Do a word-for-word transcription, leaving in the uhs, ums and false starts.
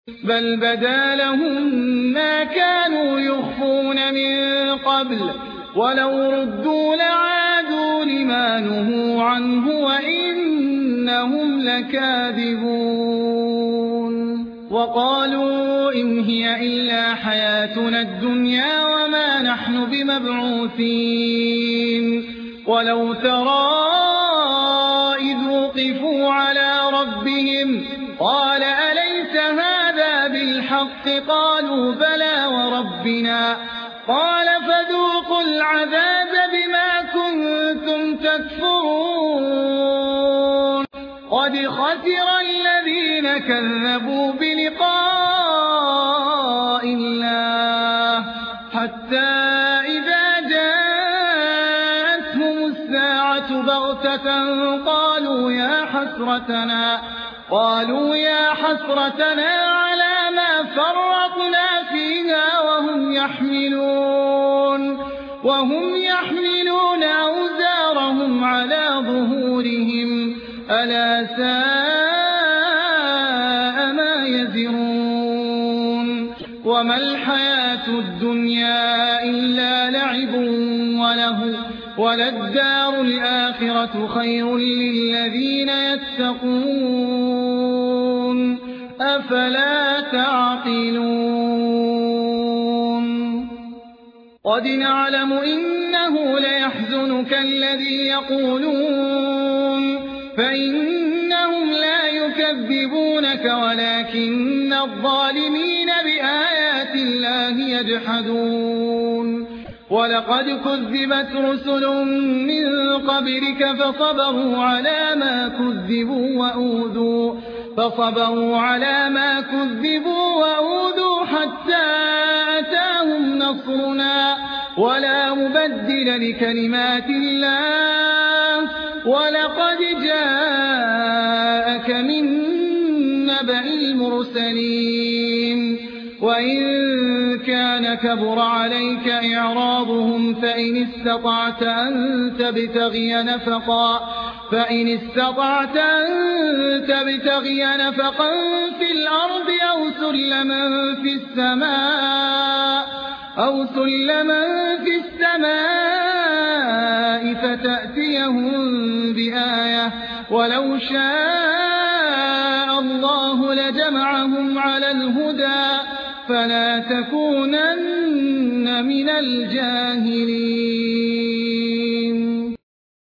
بل بدا لهم ما كانوا يخفون من قبل ولو ردوا لعادوا لما نهوا عنه وإنهم لكاذبون وقالوا إن هي إلا حياتنا الدنيا وما نحن بمبعوثين ولو ترى إذ وقفوا على ربهم قال أليس هذا بالحق قالوا بلى وربنا قال فذوقوا العذاب بما كنتم تكفرون قد خسر الذين كذبوا بلقاء الله حتى إذا جاءتهم الساعة بغتة قالوا يا حسرتنا قالوا يا حسرتنا على ما فرطنا فيها وهم يحملون وهم يحملون أوزارهم على ظهورهم ألا ساء ما يزرون وما الحياة الدنيا إلا لعب وله وللدار الآخرة خير للذين يتقون أفلا تعقلون قد نعلم إنه ليحزنك الذي يقولون فإنهم لا يكذبونك ولكن الظالمين بآيات الله يجحدون ولقد كذبت رسل من قبلك فصبروا على ما كذبوا وأوذوا فصبروا على ما كذبوا وأوذوا حتى أتاهم نصرنا ولا مبدل لكلمات الله ولقد جاءك من نبأ المرسلين وإن كان كبر عليك إعراضهم فإن استطعت أن تبتغي نفقا فإن استطعت أن تبتغي نفقا في الأرض أو سلما في السماء أو سلما في السماء فتأتيهم بآية ولو شاء الله لجمعهم على الهدى فلا تكونن من الجاهلين